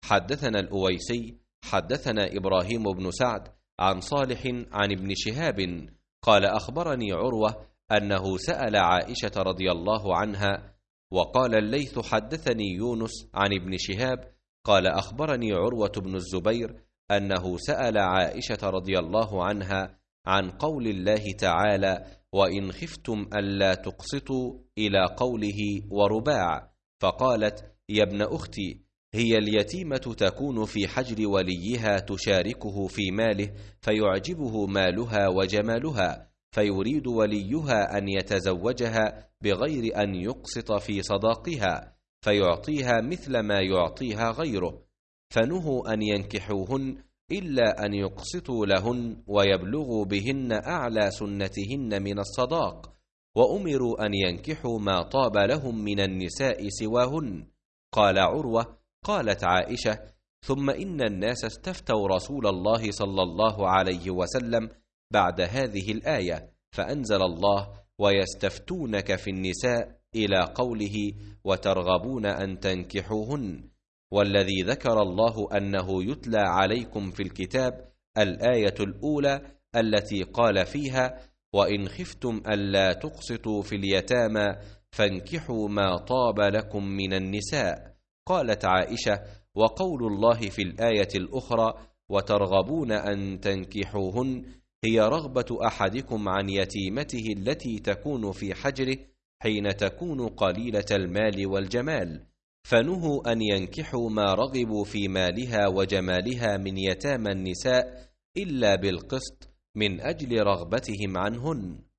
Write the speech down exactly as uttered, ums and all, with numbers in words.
حدثنا الأويسي حدثنا إبراهيم بن سعد عن صالح عن ابن شهاب قال أخبرني عروة أنه سأل عائشة رضي الله عنها. وقال الليث حدثني يونس عن ابن شهاب قال أخبرني عروة بن الزبير أنه سأل عائشة رضي الله عنها عن قول الله تعالى: وإن خفتم ألا تقسطوا، إلى قوله ورباع، فقالت: يا ابن أختي، هي اليتيمة تكون في حجر وليها تشاركه في ماله فيعجبه مالها وجمالها، فيريد وليها أن يتزوجها بغير أن يقسط في صداقها، فيعطيها مثل ما يعطيها غيره، فنهوا أن ينكحوهن إلا أن يقسطوا لهن ويبلغوا بهن أعلى سنتهن من الصداق، وأمروا أن ينكحوا ما طاب لهم من النساء سواهن. قال عروة: قالت عائشة: ثم إن الناس استفتوا رسول الله صلى الله عليه وسلم بعد هذه الآية، فأنزل الله: ويستفتونك في النساء، إلى قوله: وترغبون أن تنكحوهن. والذي ذكر الله أنه يتلى عليكم في الكتاب الآية الأولى التي قال فيها: وإن خفتم ألا تقسطوا في اليتامى فانكحوا ما طاب لكم من النساء. قالت عائشة: وقول الله في الآية الأخرى: وترغبون أن تنكحوهن، هي رغبة أحدكم عن يتيمته التي تكون في حجره حين تكون قليلة المال والجمال، فنهوا أن ينكحوا ما رغبوا في مالها وجمالها من يتامى النساء إلا بالقسط من أجل رغبتهم عنهن.